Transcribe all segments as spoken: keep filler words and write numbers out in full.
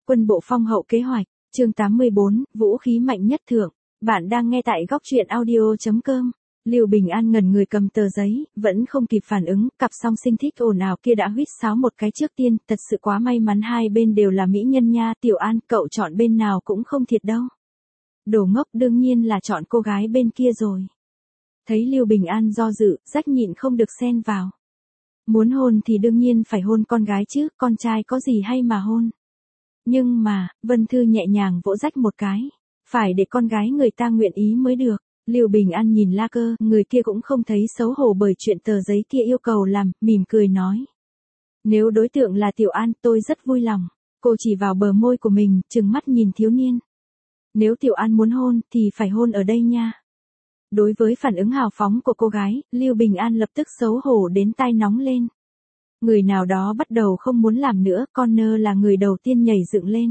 Quân bộ phong hậu kế hoạch, chương tám mươi bốn, vũ khí mạnh nhất thượng. Bạn đang nghe tại góc truyện audio chấm com. Lưu Bình An ngẩn người cầm tờ giấy, vẫn không kịp phản ứng, cặp song sinh thích ồn ào kia đã huýt sáo một cái trước tiên, thật sự quá may mắn hai bên đều là mỹ nhân nha, Tiểu An, cậu chọn bên nào cũng không thiệt đâu. Đồ ngốc, đương nhiên là chọn cô gái bên kia rồi. Thấy Lưu Bình An do dự, Rách nhịn không được xen vào. Muốn hôn thì đương nhiên phải hôn con gái chứ, con trai có gì hay mà hôn. Nhưng mà, Vân Thư nhẹ nhàng vỗ Rách một cái. Phải để con gái người ta nguyện ý mới được. Lưu Bình An nhìn La Cơ, người kia cũng không thấy xấu hổ bởi chuyện tờ giấy kia yêu cầu làm, mỉm cười nói. Nếu đối tượng là Tiểu An, tôi rất vui lòng. Cô chỉ vào bờ môi của mình, trừng mắt nhìn thiếu niên. Nếu Tiểu An muốn hôn, thì phải hôn ở đây nha. Đối với phản ứng hào phóng của cô gái, Lưu Bình An lập tức xấu hổ đến tai nóng lên. Người nào đó bắt đầu không muốn làm nữa, Connor là người đầu tiên nhảy dựng lên.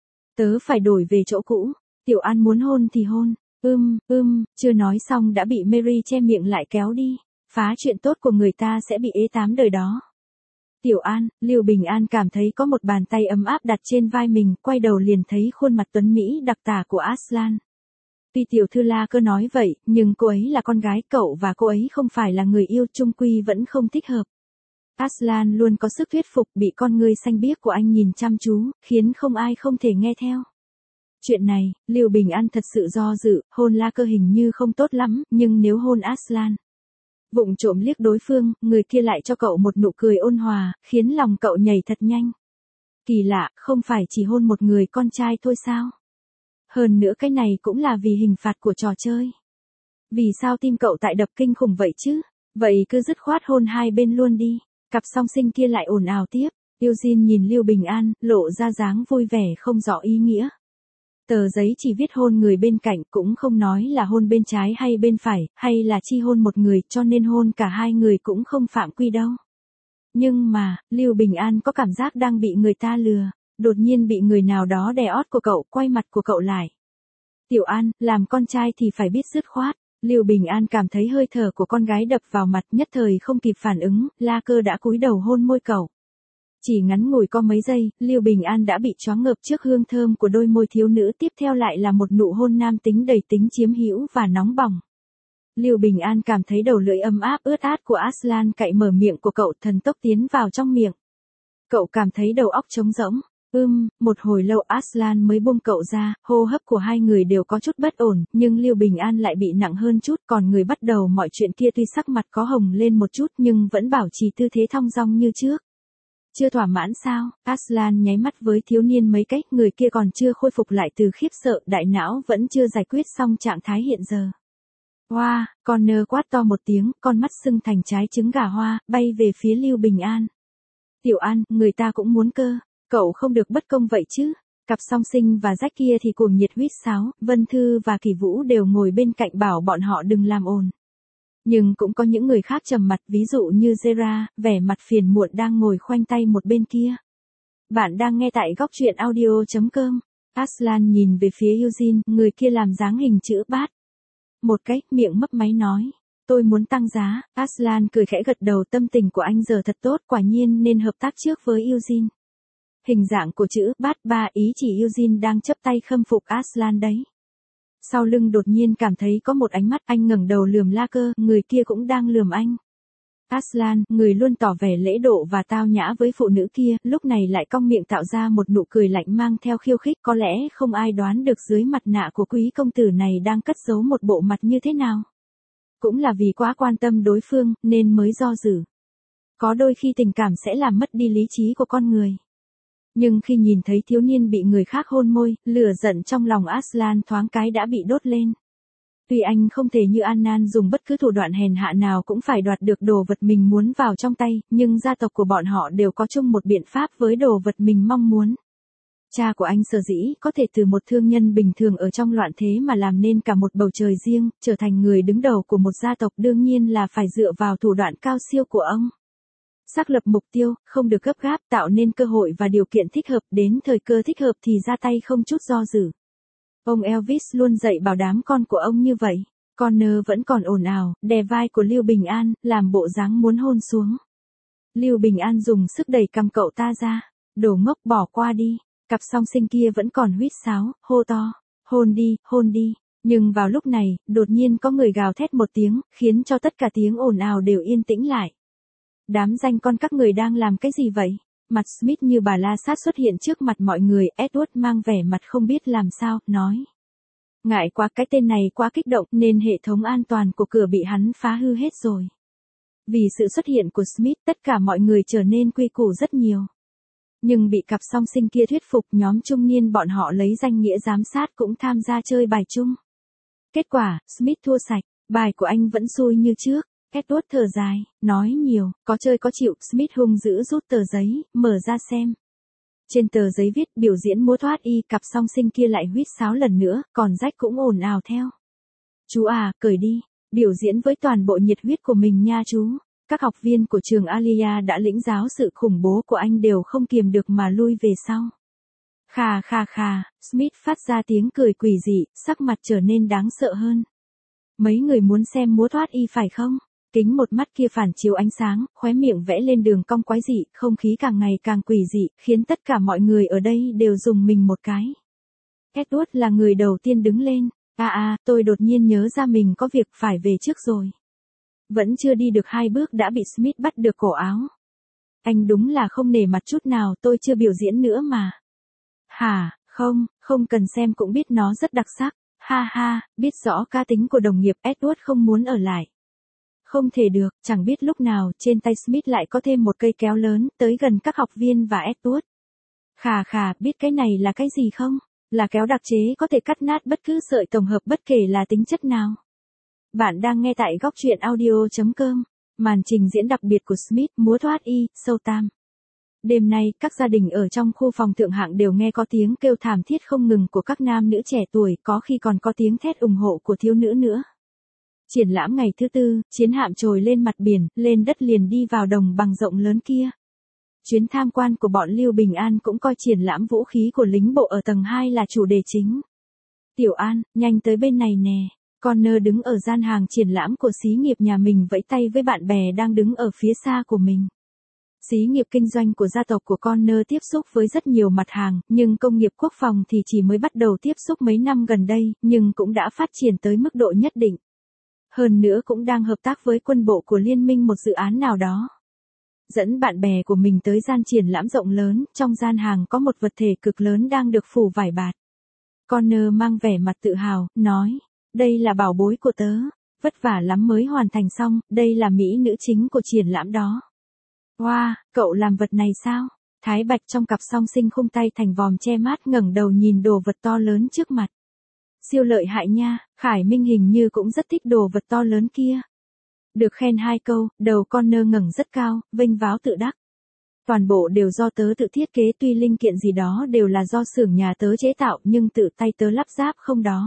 Tớ phải đổi về chỗ cũ, Tiểu An muốn hôn thì hôn, ưm, ưm, chưa nói xong đã bị Mary che miệng lại kéo đi, phá chuyện tốt của người ta sẽ bị ế tám đời đó. Tiểu An, Lưu Bình An cảm thấy có một bàn tay ấm áp đặt trên vai mình, quay đầu liền thấy khuôn mặt tuấn Mỹ đặc tả của Aslan. Tuy tiểu thư La Cơ nói vậy, nhưng cô ấy là con gái cậu và cô ấy không phải là người yêu, chung quy vẫn không thích hợp. Aslan luôn có sức thuyết phục, bị con ngươi xanh biếc của anh nhìn chăm chú, khiến không ai không thể nghe theo. Chuyện này, Lưu Bình An thật sự do dự, hôn La Cơ hình như không tốt lắm, nhưng nếu hôn Aslan, vụng trộm liếc đối phương, người kia lại cho cậu một nụ cười ôn hòa, khiến lòng cậu nhảy thật nhanh. Kỳ lạ, không phải chỉ hôn một người con trai thôi sao? Hơn nữa cái này cũng là vì hình phạt của trò chơi. Vì sao tim cậu tại đập kinh khủng vậy chứ? Vậy cứ dứt khoát hôn hai bên luôn đi. Cặp song sinh kia lại ồn ào tiếp. Eugene nhìn Lưu Bình An, lộ ra dáng vui vẻ không rõ ý nghĩa. Tờ giấy chỉ viết hôn người bên cạnh, cũng không nói là hôn bên trái hay bên phải, hay là chi hôn một người, cho nên hôn cả hai người cũng không phạm quy đâu. Nhưng mà, Lưu Bình An có cảm giác đang bị người ta lừa. Đột nhiên bị người nào đó đè ót của cậu, quay mặt của cậu lại. Tiểu An, làm con trai thì phải biết dứt khoát. Lưu Bình An cảm thấy hơi thở của con gái đập vào mặt, nhất thời không kịp phản ứng, La Cơ đã cúi đầu hôn môi cậu. Chỉ ngắn ngủi có mấy giây, Lưu Bình An đã bị choáng ngợp trước hương thơm của đôi môi thiếu nữ, tiếp theo lại là một nụ hôn nam tính đầy tính chiếm hữu và nóng bỏng. Lưu Bình An cảm thấy đầu lưỡi ấm áp ướt át của Aslan cạy mở miệng của cậu, thần tốc tiến vào trong miệng. Cậu cảm thấy đầu óc trống rỗng. Ưm, một hồi lâu Aslan mới buông cậu ra, hô hấp của hai người đều có chút bất ổn, nhưng Lưu Bình An lại bị nặng hơn chút, còn người bắt đầu mọi chuyện kia tuy sắc mặt có hồng lên một chút nhưng vẫn bảo trì tư thế thong dong như trước. Chưa thỏa mãn sao? Aslan nháy mắt với thiếu niên mấy cách, người kia còn chưa khôi phục lại từ khiếp sợ, đại não vẫn chưa giải quyết xong trạng thái hiện giờ. Hoa, wow, Connor quát to một tiếng, con mắt sưng thành trái trứng gà hoa, bay về phía Lưu Bình An. Tiểu An, người ta cũng muốn cơ. Cậu không được bất công vậy chứ. Cặp song sinh và Rách kia thì cuồng nhiệt huýt sáo, Vân Thư và Kỳ Vũ đều ngồi bên cạnh bảo bọn họ đừng làm ồn. Nhưng cũng có những người khác trầm mặt, ví dụ như Zera, vẻ mặt phiền muộn đang ngồi khoanh tay một bên kia. Bạn đang nghe tại góc truyện audio chấm com. Aslan nhìn về phía Eugene, người kia làm dáng hình chữ bát. Một cái, miệng mấp máy nói. Tôi muốn tăng giá. Aslan cười khẽ gật đầu, tâm tình của anh giờ thật tốt, quả nhiên nên hợp tác trước với Eugene. Hình dạng của chữ bát ba ý chỉ Eugene đang chấp tay khâm phục Aslan đấy. Sau lưng đột nhiên cảm thấy có một ánh mắt, anh ngẩng đầu lườm La Cơ, người kia cũng đang lườm anh. Aslan, người luôn tỏ vẻ lễ độ và tao nhã với phụ nữ kia, lúc này lại cong miệng tạo ra một nụ cười lạnh mang theo khiêu khích, có lẽ không ai đoán được dưới mặt nạ của quý công tử này đang cất giấu một bộ mặt như thế nào. Cũng là vì quá quan tâm đối phương, nên mới do dự. Có đôi khi tình cảm sẽ làm mất đi lý trí của con người. Nhưng khi nhìn thấy thiếu niên bị người khác hôn môi, lửa giận trong lòng Aslan thoáng cái đã bị đốt lên. Tuy anh không thể như Annan dùng bất cứ thủ đoạn hèn hạ nào cũng phải đoạt được đồ vật mình muốn vào trong tay, nhưng gia tộc của bọn họ đều có chung một biện pháp với đồ vật mình mong muốn. Cha của anh sở dĩ có thể từ một thương nhân bình thường ở trong loạn thế mà làm nên cả một bầu trời riêng, trở thành người đứng đầu của một gia tộc, đương nhiên là phải dựa vào thủ đoạn cao siêu của ông. Xác lập mục tiêu, không được gấp gáp, tạo nên cơ hội và điều kiện thích hợp, đến thời cơ thích hợp thì ra tay không chút do dự. Ông Elvis luôn dạy bảo đám con của ông như vậy. Connor vẫn còn ồn ào, đè vai của Lưu Bình An, làm bộ dáng muốn hôn xuống. Lưu Bình An dùng sức đẩy cằm cậu ta ra. Đồ ngốc, bỏ qua đi. Cặp song sinh kia vẫn còn huýt sáo, hô to, hôn đi, hôn đi. Nhưng vào lúc này, đột nhiên có người gào thét một tiếng, khiến cho tất cả tiếng ồn ào đều yên tĩnh lại. Đám danh con các người đang làm cái gì vậy? Mặt Smith như bà la sát xuất hiện trước mặt mọi người, Edward mang vẻ mặt không biết làm sao, nói. Ngại quá, cái tên này quá kích động nên hệ thống an toàn của cửa bị hắn phá hư hết rồi. Vì sự xuất hiện của Smith, tất cả mọi người trở nên quy củ rất nhiều. Nhưng bị cặp song sinh kia thuyết phục, nhóm trung niên bọn họ lấy danh nghĩa giám sát cũng tham gia chơi bài chung. Kết quả, Smith thua sạch, bài của anh vẫn xui như trước. Edward thở dài, nói nhiều, có chơi có chịu. Smith hung dữ rút tờ giấy, mở ra xem. Trên tờ giấy viết biểu diễn múa thoát y, cặp song sinh kia lại huýt sáo lần nữa, còn Jack cũng ồn ào theo. Chú à, cởi đi, biểu diễn với toàn bộ nhiệt huyết của mình nha chú. Các học viên của trường Alia đã lĩnh giáo sự khủng bố của anh đều không kiềm được mà lui về sau. Khà khà khà, Smith phát ra tiếng cười quỷ dị, sắc mặt trở nên đáng sợ hơn. Mấy người muốn xem múa thoát y phải không? Kính một mắt kia phản chiếu ánh sáng, khóe miệng vẽ lên đường cong quái dị, không khí càng ngày càng quỷ dị, khiến tất cả mọi người ở đây đều rùng mình một cái. Edward là người đầu tiên đứng lên. À à, tôi đột nhiên nhớ ra mình có việc phải về trước rồi. Vẫn chưa đi được hai bước đã bị Smith bắt được cổ áo. Anh đúng là không nể mặt chút nào, tôi chưa biểu diễn nữa mà. Hả, không, không cần xem cũng biết nó rất đặc sắc. Ha ha, biết rõ cá tính của đồng nghiệp, Edward không muốn ở lại. Không thể được, chẳng biết lúc nào trên tay Smith lại có thêm một cây kéo lớn, tới gần các học viên và Edward. Khà khà, biết cái này là cái gì không? Là kéo đặc chế có thể cắt nát bất cứ sợi tổng hợp bất kể là tính chất nào. Bạn đang nghe tại góc truyện audio chấm com. Màn trình diễn đặc biệt của Smith, múa thoát y, show tam. Đêm nay, các gia đình ở trong khu phòng thượng hạng đều nghe có tiếng kêu thảm thiết không ngừng của các nam nữ trẻ tuổi, có khi còn có tiếng thét ủng hộ của thiếu nữ nữa. Triển lãm ngày thứ tư, chiến hạm trồi lên mặt biển, lên đất liền đi vào đồng bằng rộng lớn kia. Chuyến tham quan của bọn Lưu Bình An cũng coi triển lãm vũ khí của lính bộ ở tầng hai là chủ đề chính. Tiểu An, nhanh tới bên này nè. Connor đứng ở gian hàng triển lãm của xí nghiệp nhà mình vẫy tay với bạn bè đang đứng ở phía xa của mình. Xí nghiệp kinh doanh của gia tộc của Connor tiếp xúc với rất nhiều mặt hàng, nhưng công nghiệp quốc phòng thì chỉ mới bắt đầu tiếp xúc mấy năm gần đây, nhưng cũng đã phát triển tới mức độ nhất định. Hơn nữa cũng đang hợp tác với quân bộ của liên minh một dự án nào đó. Dẫn bạn bè của mình tới gian triển lãm rộng lớn, trong gian hàng có một vật thể cực lớn đang được phủ vải bạt. Connor mang vẻ mặt tự hào, nói, đây là bảo bối của tớ, vất vả lắm mới hoàn thành xong, đây là mỹ nữ chính của triển lãm đó. Wow, cậu làm vật này sao? Thái Bạch trong cặp song sinh khung tay thành vòm che mát ngẩng đầu nhìn đồ vật to lớn trước mặt. Siêu lợi hại nha, Khải Minh hình như cũng rất thích đồ vật to lớn kia. Được khen hai câu, đầu Connor ngẩng rất cao, vênh váo tự đắc. Toàn bộ đều do tớ tự thiết kế, tuy linh kiện gì đó đều là do xưởng nhà tớ chế tạo nhưng tự tay tớ lắp ráp không đó.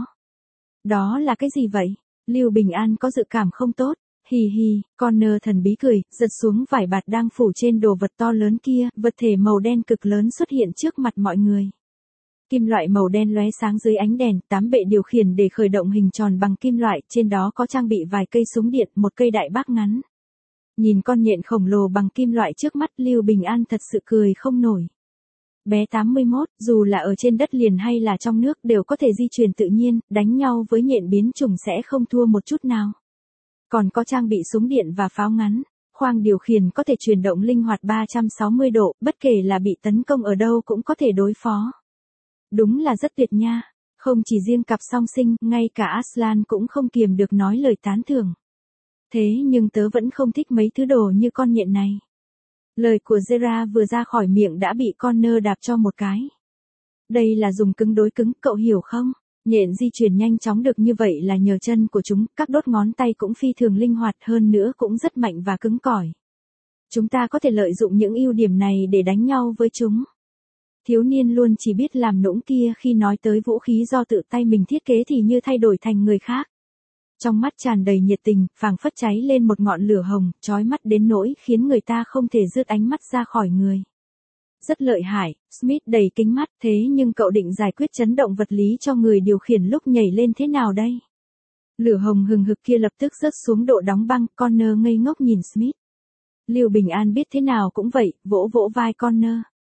Đó là cái gì vậy? Lưu Bình An có dự cảm không tốt. Hì hì, Connor thần bí cười, giật xuống vải bạt đang phủ trên đồ vật to lớn kia, vật thể màu đen cực lớn xuất hiện trước mặt mọi người. Kim loại màu đen lóe sáng dưới ánh đèn, tám bệ điều khiển để khởi động hình tròn bằng kim loại, trên đó có trang bị vài cây súng điện, một cây đại bác ngắn. Nhìn con nhện khổng lồ bằng kim loại trước mắt, Lưu Bình An thật sự cười không nổi. Bé tám mươi mốt, dù là ở trên đất liền hay là trong nước đều có thể di chuyển tự nhiên, đánh nhau với nhện biến chủng sẽ không thua một chút nào. Còn có trang bị súng điện và pháo ngắn, khoang điều khiển có thể chuyển động linh hoạt ba trăm sáu mươi độ, bất kể là bị tấn công ở đâu cũng có thể đối phó. Đúng là rất tuyệt nha, không chỉ riêng cặp song sinh, ngay cả Aslan cũng không kiềm được nói lời tán thưởng. Thế nhưng tớ vẫn không thích mấy thứ đồ như con nhện này. Lời của Zera vừa ra khỏi miệng đã bị Connor đạp cho một cái. Đây là dùng cứng đối cứng, cậu hiểu không? Nhện di chuyển nhanh chóng được như vậy là nhờ chân của chúng, các đốt ngón tay cũng phi thường linh hoạt, hơn nữa cũng rất mạnh và cứng cỏi. Chúng ta có thể lợi dụng những ưu điểm này để đánh nhau với chúng. Thiếu niên luôn chỉ biết làm nũng kia khi nói tới vũ khí do tự tay mình thiết kế thì như thay đổi thành người khác. Trong mắt tràn đầy nhiệt tình, phảng phất cháy lên một ngọn lửa hồng, chói mắt đến nỗi khiến người ta không thể rước ánh mắt ra khỏi người. Rất lợi hại, Smith đầy kính mắt, thế nhưng cậu định giải quyết chấn động vật lý cho người điều khiển lúc nhảy lên thế nào đây? Lửa hồng hừng hực kia lập tức rớt xuống độ đóng băng, Connor ngây ngốc nhìn Smith. Lưu Bình An biết thế nào cũng vậy, vỗ vỗ vai Connor.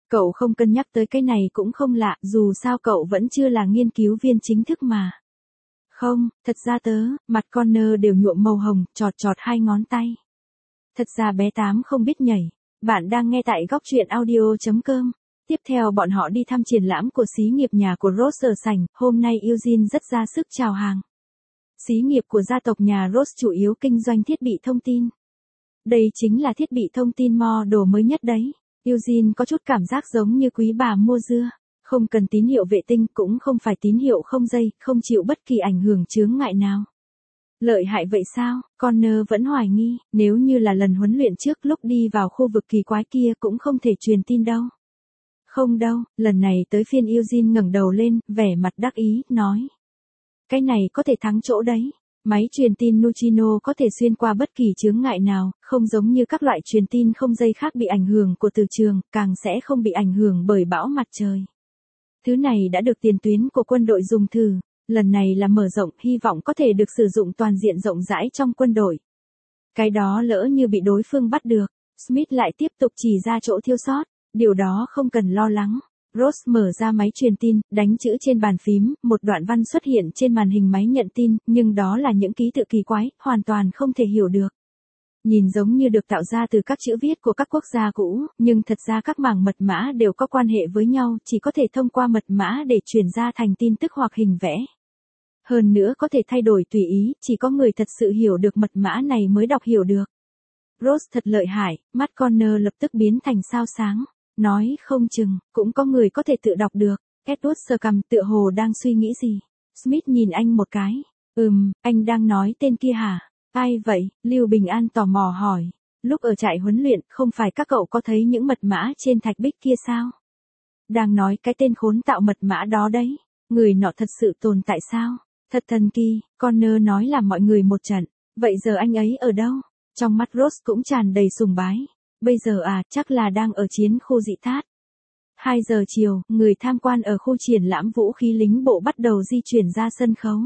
Cậu không cân nhắc tới cái này cũng không lạ, dù sao cậu vẫn chưa là nghiên cứu viên chính thức mà. Không, thật ra tớ, mặt Connor đều nhuộm màu hồng, chọt chọt hai ngón tay. Thật ra bé Tám không biết nhảy. Bạn đang nghe tại góc truyện audio chấm com. Tiếp theo bọn họ đi thăm triển lãm của xí nghiệp nhà của Ross ở sảnh, hôm nay Eugene rất ra sức chào hàng. Xí nghiệp của gia tộc nhà Ross chủ yếu kinh doanh thiết bị thông tin. Đây chính là thiết bị thông tin model mới nhất đấy. Eugene có chút cảm giác giống như quý bà mua dưa. Không cần tín hiệu vệ tinh cũng không phải tín hiệu không dây, không chịu bất kỳ ảnh hưởng chướng ngại nào. Lợi hại vậy sao? Connor vẫn hoài nghi, nếu như là lần huấn luyện trước lúc đi vào khu vực kỳ quái kia cũng không thể truyền tin đâu. Không đâu, lần này tới phiên Eugene ngẩng đầu lên, vẻ mặt đắc ý, nói. Cái này có thể thắng chỗ đấy. Máy truyền tin Neutrino có thể xuyên qua bất kỳ chướng ngại nào, không giống như các loại truyền tin không dây khác bị ảnh hưởng của từ trường, càng sẽ không bị ảnh hưởng bởi bão mặt trời. Thứ này đã được tiền tuyến của quân đội dùng thử, lần này là mở rộng, hy vọng có thể được sử dụng toàn diện rộng rãi trong quân đội. Cái đó lỡ như bị đối phương bắt được, Smith lại tiếp tục chỉ ra chỗ thiếu sót, điều đó không cần lo lắng. Ross mở ra máy truyền tin, đánh chữ trên bàn phím, một đoạn văn xuất hiện trên màn hình máy nhận tin, nhưng đó là những ký tự kỳ quái, hoàn toàn không thể hiểu được. Nhìn giống như được tạo ra từ các chữ viết của các quốc gia cũ, nhưng thật ra các mảng mật mã đều có quan hệ với nhau, chỉ có thể thông qua mật mã để chuyển ra thành tin tức hoặc hình vẽ. Hơn nữa có thể thay đổi tùy ý, chỉ có người thật sự hiểu được mật mã này mới đọc hiểu được. Ross thật lợi hại, mắt Connor lập tức biến thành sao sáng. Nói không chừng, cũng có người có thể tự đọc được. Edward sờ cằm tựa hồ đang suy nghĩ gì. Smith nhìn anh một cái. Ừm, anh đang nói tên kia hả? Ai vậy? Lưu Bình An tò mò hỏi. Lúc ở trại huấn luyện, không phải các cậu có thấy những mật mã trên thạch bích kia sao? Đang nói cái tên khốn tạo mật mã đó đấy. Người nọ thật sự tồn tại sao? Thật thần kỳ, Connor nói là mọi người một trận. Vậy giờ anh ấy ở đâu? Trong mắt Ross cũng tràn đầy sùng bái. Bây giờ à, chắc là đang ở chiến khu dị thát. hai giờ chiều, người tham quan ở khu triển lãm vũ khí lính bộ bắt đầu di chuyển ra sân khấu.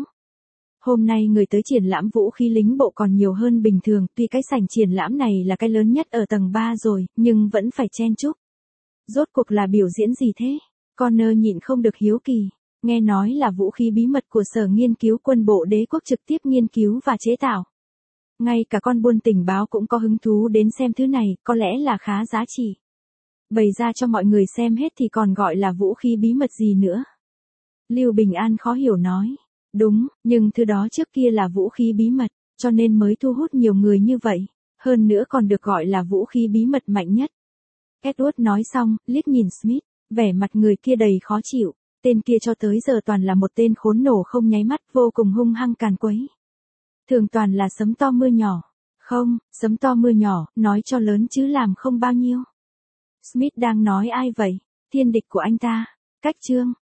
Hôm nay người tới triển lãm vũ khí lính bộ còn nhiều hơn bình thường, tuy cái sảnh triển lãm này là cái lớn nhất ở tầng ba rồi, nhưng vẫn phải chen chúc. Rốt cuộc là biểu diễn gì thế? Connor nhịn không được hiếu kỳ. Nghe nói là vũ khí bí mật của Sở Nghiên cứu Quân bộ Đế quốc trực tiếp nghiên cứu và chế tạo. Ngay cả con buôn tình báo cũng có hứng thú đến xem thứ này, có lẽ là khá giá trị. Bày ra cho mọi người xem hết thì còn gọi là vũ khí bí mật gì nữa. Lưu Bình An khó hiểu nói. Đúng, nhưng thứ đó trước kia là vũ khí bí mật, cho nên mới thu hút nhiều người như vậy. Hơn nữa còn được gọi là vũ khí bí mật mạnh nhất. Edward nói xong, liếc nhìn Smith, vẻ mặt người kia đầy khó chịu. Tên kia cho tới giờ toàn là một tên khốn nổ không nháy mắt, vô cùng hung hăng càn quấy. Thường toàn là sấm to mưa nhỏ. Không, sấm to mưa nhỏ, nói cho lớn chứ làm không bao nhiêu. Smith đang nói ai vậy? Thiên địch của anh ta. Cách chương.